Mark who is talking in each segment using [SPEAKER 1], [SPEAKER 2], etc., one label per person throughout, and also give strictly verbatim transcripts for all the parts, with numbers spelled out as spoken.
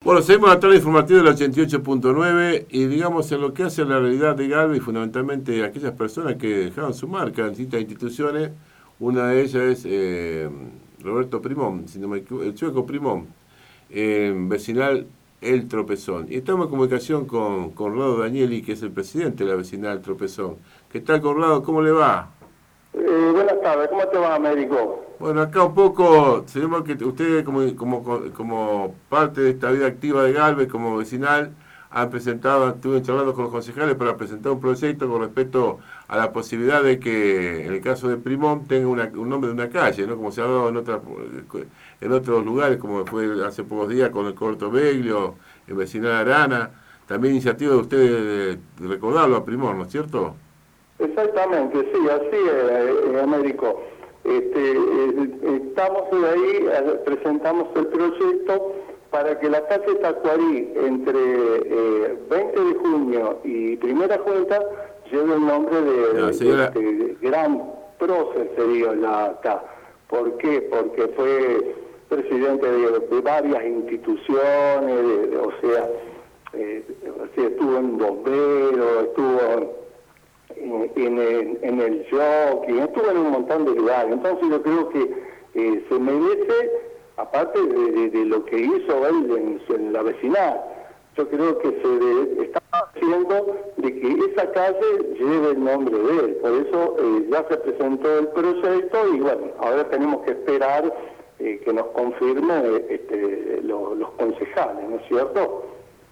[SPEAKER 1] Bueno, seguimos la tarde informativa del ochenta y ocho punto nueve y digamos en lo que hace a la realidad de Galvez y fundamentalmente aquellas personas que dejaron su marca en distintas instituciones. Una de ellas es eh, Roberto Primón, si no me equivoco, el Chueco Primón, eh, vecinal El Tropezón. Y estamos en comunicación con Conrado Danieli, que es el presidente de la vecinal El Tropezón. ¿Qué tal, Conrado? ¿Cómo le va?
[SPEAKER 2] Eh, buenas tardes, ¿cómo te va, médico?
[SPEAKER 1] Bueno, acá un poco, sabemos que usted como, como, como parte de esta vida activa de Galvez, como vecinal, han presentado, estuve charlando con los concejales para presentar un proyecto con respecto a la posibilidad de que, en el caso de Primón, tenga una, un nombre de una calle, ¿no? Como se ha dado en, otra, en otros lugares, como fue hace pocos días con el Corto Beglio, el vecinal Arana. También iniciativa de ustedes de recordarlo a Primón, ¿no es cierto?
[SPEAKER 2] Exactamente, sí, así es, eh, médico. Este, eh, estamos ahí, eh, presentamos el proyecto para que la calle Tacuarí entre eh, veinte de junio y Primera Junta lleve el nombre de,
[SPEAKER 1] no, señora...
[SPEAKER 2] de, de, de gran prócer, sería la acá. ¿Por qué? Porque fue presidente de, de varias instituciones, de, de, o sea, eh, sí, estuvo en bombero, estuvo en, en, el, en el jockey, estuvo en un montón de lugares. Entonces yo creo que eh, se merece, aparte de, de, de lo que hizo él en, en la vecinal, yo creo que se de, está haciendo de que esa calle lleve el nombre de él. Por eso eh, ya se presentó el proyecto y bueno, ahora tenemos que esperar eh, que nos confirme eh, este, lo, los concejales, ¿no es cierto?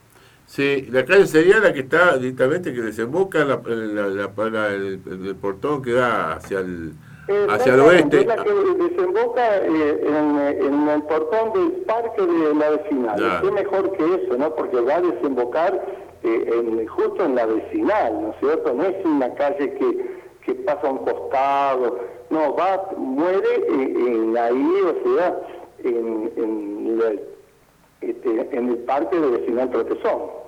[SPEAKER 1] Sí, la calle sería la que está directamente, que desemboca la, la, la, la, el, el portón que da hacia el, hacia el oeste.
[SPEAKER 2] Es la que desemboca eh, en, en el portón del parque de la vecinal. Claro. Es mejor que eso, ¿no? Porque va a desembocar eh, en, justo en la vecinal, ¿no es cierto? No es una calle que, que pasa a un costado, no, va, muere en, en ahí, o sea, en, en la, Este, en el parque de vecinal Tropezón.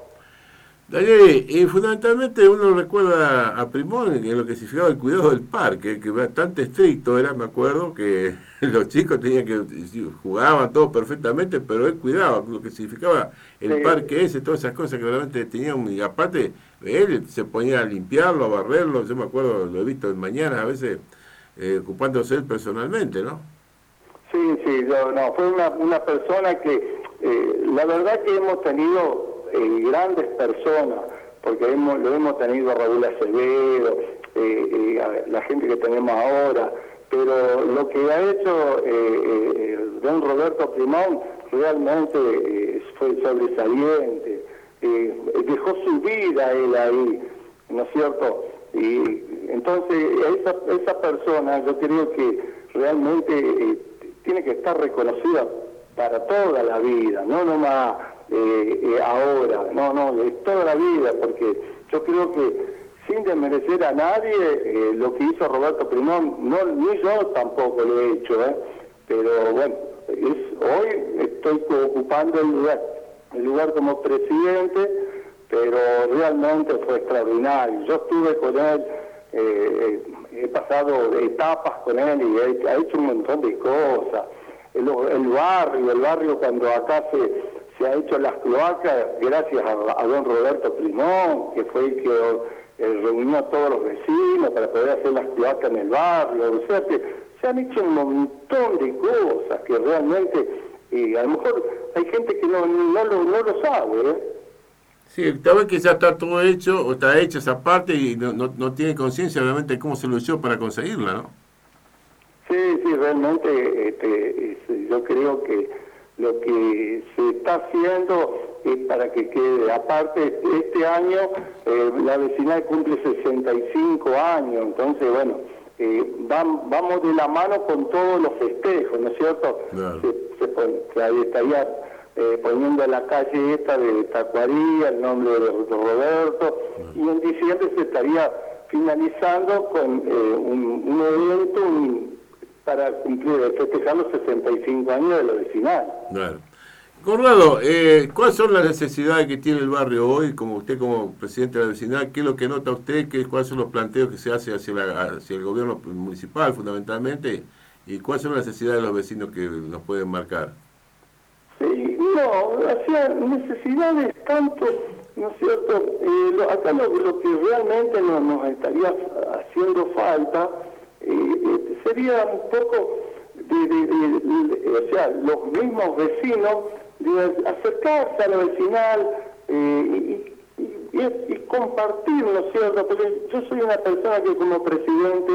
[SPEAKER 1] Daniel, y fundamentalmente uno recuerda a Primón en lo que significaba el cuidado del parque, que bastante estricto era, me acuerdo, que los chicos tenían que, jugaban todos perfectamente, pero él cuidaba lo que significaba el sí. parque ese, todas esas cosas que realmente tenían, y aparte él se ponía a limpiarlo, a barrerlo, yo me acuerdo, lo he visto en mañana a veces, eh, ocupándose él personalmente, ¿no?
[SPEAKER 2] Sí, sí, no, no fue una, una persona que, eh, la verdad que hemos tenido eh, grandes personas, porque hemos, lo hemos tenido a Raúl Acevedo, eh, eh, a la gente que tenemos ahora, pero lo que ha hecho eh, eh, don Roberto Primón realmente eh, fue sobresaliente, eh, dejó su vida él ahí, ¿no es cierto? Y entonces esa, esa persona yo creo que realmente eh, tiene que estar reconocida para toda la vida, no nomás eh, eh, ahora, no, no, de toda la vida, porque yo creo que sin desmerecer a nadie, eh, lo que hizo Roberto Primón, no, ni yo tampoco lo he hecho, ¿eh? Pero bueno, es, hoy estoy ocupando el lugar, el lugar como presidente, pero realmente fue extraordinario. Yo estuve con él, eh, he pasado etapas con él y he, ha hecho un montón de cosas. El, el barrio, el barrio cuando acá se, se ha hecho las cloacas, gracias a, a don Roberto Primón, que fue el que eh, reunió a todos los vecinos para poder hacer las cloacas en el barrio. O sea que se han hecho un montón de cosas que realmente, eh, a lo mejor hay gente que no, no, lo, no lo sabe, ¿eh?
[SPEAKER 1] Sí, tal vez que ya está todo hecho, o está hecha esa parte y no, no, no tiene conciencia realmente de cómo se luchó para conseguirla, ¿no?
[SPEAKER 2] Sí, sí, realmente este, es, yo creo que lo que se está haciendo es para que quede, aparte este año eh, la vecinal cumple sesenta y cinco años, entonces bueno, eh, van, vamos de la mano con todos los festejos, ¿no es cierto?
[SPEAKER 1] Claro.
[SPEAKER 2] Se, se pone, ahí estaría eh, poniendo la calle esta de Tacuarí, el nombre de Roberto, claro. Y en diciembre se estaría finalizando con eh, un, un evento, un, para cumplir, festejar los sesenta y cinco años de la vecinal.
[SPEAKER 1] Claro. Conrado, eh, ¿cuáles son las necesidades que tiene el barrio hoy, como usted como presidente de la vecinal? ¿Qué es lo que nota usted? ¿Qué, ¿Cuáles son los planteos que se hace hacia, la, hacia el gobierno municipal, fundamentalmente? ¿Y cuáles son las necesidades de los vecinos que nos pueden marcar?
[SPEAKER 2] Sí, No, o sea, necesidades tanto, ¿no es cierto? Eh, lo, acá lo, lo que realmente nos, nos estaría haciendo falta eh, eh, sería un poco de, de, de, de, o sea, los mismos vecinos, de acercarse a la vecinal eh, y, y, y, y compartir, ¿no es cierto? Porque yo soy una persona que como presidente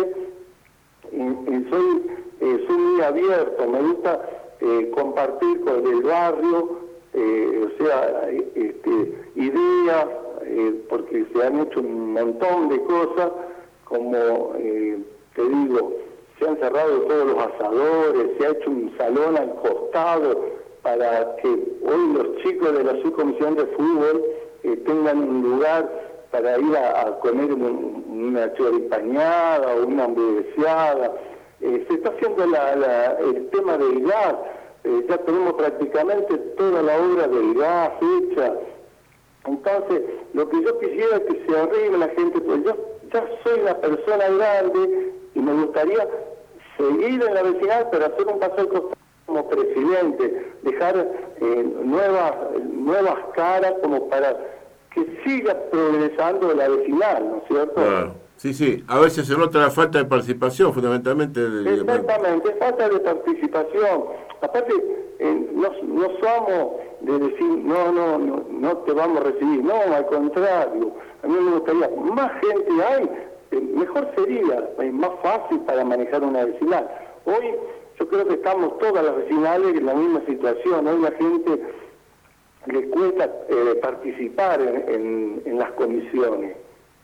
[SPEAKER 2] eh, eh, soy, eh, soy muy abierto, me gusta eh, compartir con el barrio, eh, o sea, este, ideas, eh, porque se han hecho un montón de cosas, como eh, te digo, se han cerrado todos los asadores, se ha hecho un salón al costado para que hoy los chicos de la subcomisión de fútbol eh, tengan un lugar para ir a, a comer un, una choripañada o una hamburgueseada. Eh, se está haciendo la, la, el tema del gas, eh, ya tenemos prácticamente toda la obra del gas hecha. Entonces, lo que yo quisiera es que se arrime la gente, pues yo ya soy una persona grande y me gustaría seguir en la vecinal, pero hacer un paso al costado como presidente, dejar eh, nuevas nuevas caras como para que siga progresando la vecinal, ¿no es cierto?
[SPEAKER 1] Claro. Sí, sí, a veces se nota la falta de participación, fundamentalmente. De...
[SPEAKER 2] Exactamente, falta de participación. Aparte, eh, no, no somos de decir, no, no, no, no te vamos a recibir, no, al contrario, a mí me gustaría, más gente hay, eh, mejor sería, es más fácil para manejar una vecinal. Hoy yo creo que estamos todas las vecinales en la misma situación, hoy la gente le cuesta eh, participar en, en, en las comisiones.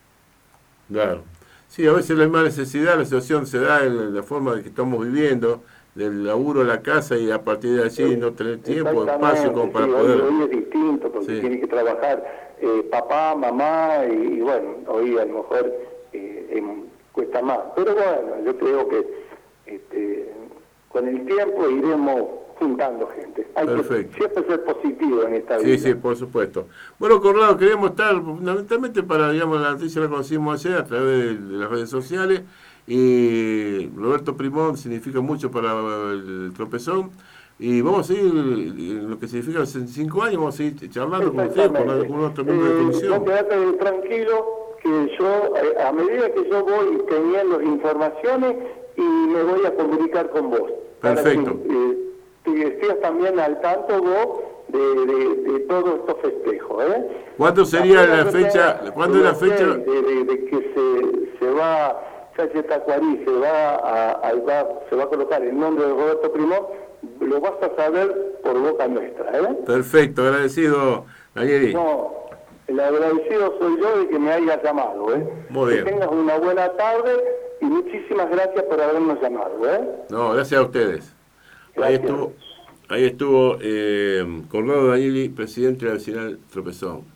[SPEAKER 1] Claro. Sí, a veces la misma necesidad, la situación se da en la forma de que estamos viviendo, del laburo a la casa y a partir de allí no tener tiempo, espacio como para
[SPEAKER 2] sí,
[SPEAKER 1] poder...
[SPEAKER 2] Hoy, hoy es distinto porque sí. Tiene que trabajar eh, papá, mamá y, y bueno, hoy a lo mejor eh, eh, cuesta más. Pero bueno, yo creo que este, con el tiempo iremos juntando gente. Hay
[SPEAKER 1] Perfecto.
[SPEAKER 2] que siempre ser positivo en esta
[SPEAKER 1] sí,
[SPEAKER 2] vida.
[SPEAKER 1] Sí, sí, por supuesto. Bueno, Corrado, queríamos estar fundamentalmente para, digamos, la noticia la conocimos ayer a través de, de las redes sociales y Roberto Primón significa mucho para el Tropezón y vamos a seguir lo que significa los sesenta y cinco años, vamos a seguir charlando con usted, con algún otro miembro de la comisión.
[SPEAKER 2] No, quédate tranquilo que yo, a medida que yo voy teniendo informaciones y me voy a comunicar con vos.
[SPEAKER 1] Perfecto.
[SPEAKER 2] Para que, eh, que estés también al tanto vos de, de, de todos estos festejos. ¿eh?
[SPEAKER 1] ¿Cuándo sería la fecha? ¿Cuándo es la fecha?
[SPEAKER 2] De, de, de que se, se va, Chache Tacuarí se va a, a, va, se va a colocar el nombre de Roberto Primón, lo vas a saber por boca nuestra. ¿eh?
[SPEAKER 1] Perfecto, agradecido, Daniel.
[SPEAKER 2] No, el agradecido soy yo de que me hayas llamado. ¿eh?
[SPEAKER 1] Muy bien.
[SPEAKER 2] Que tengas una buena tarde y muchísimas gracias por habernos llamado. ¿eh?
[SPEAKER 1] No, gracias a ustedes.
[SPEAKER 2] Gracias.
[SPEAKER 1] Ahí estuvo, ahí estuvo eh, Corrado Danieli, presidente de la vecinal Tropezón.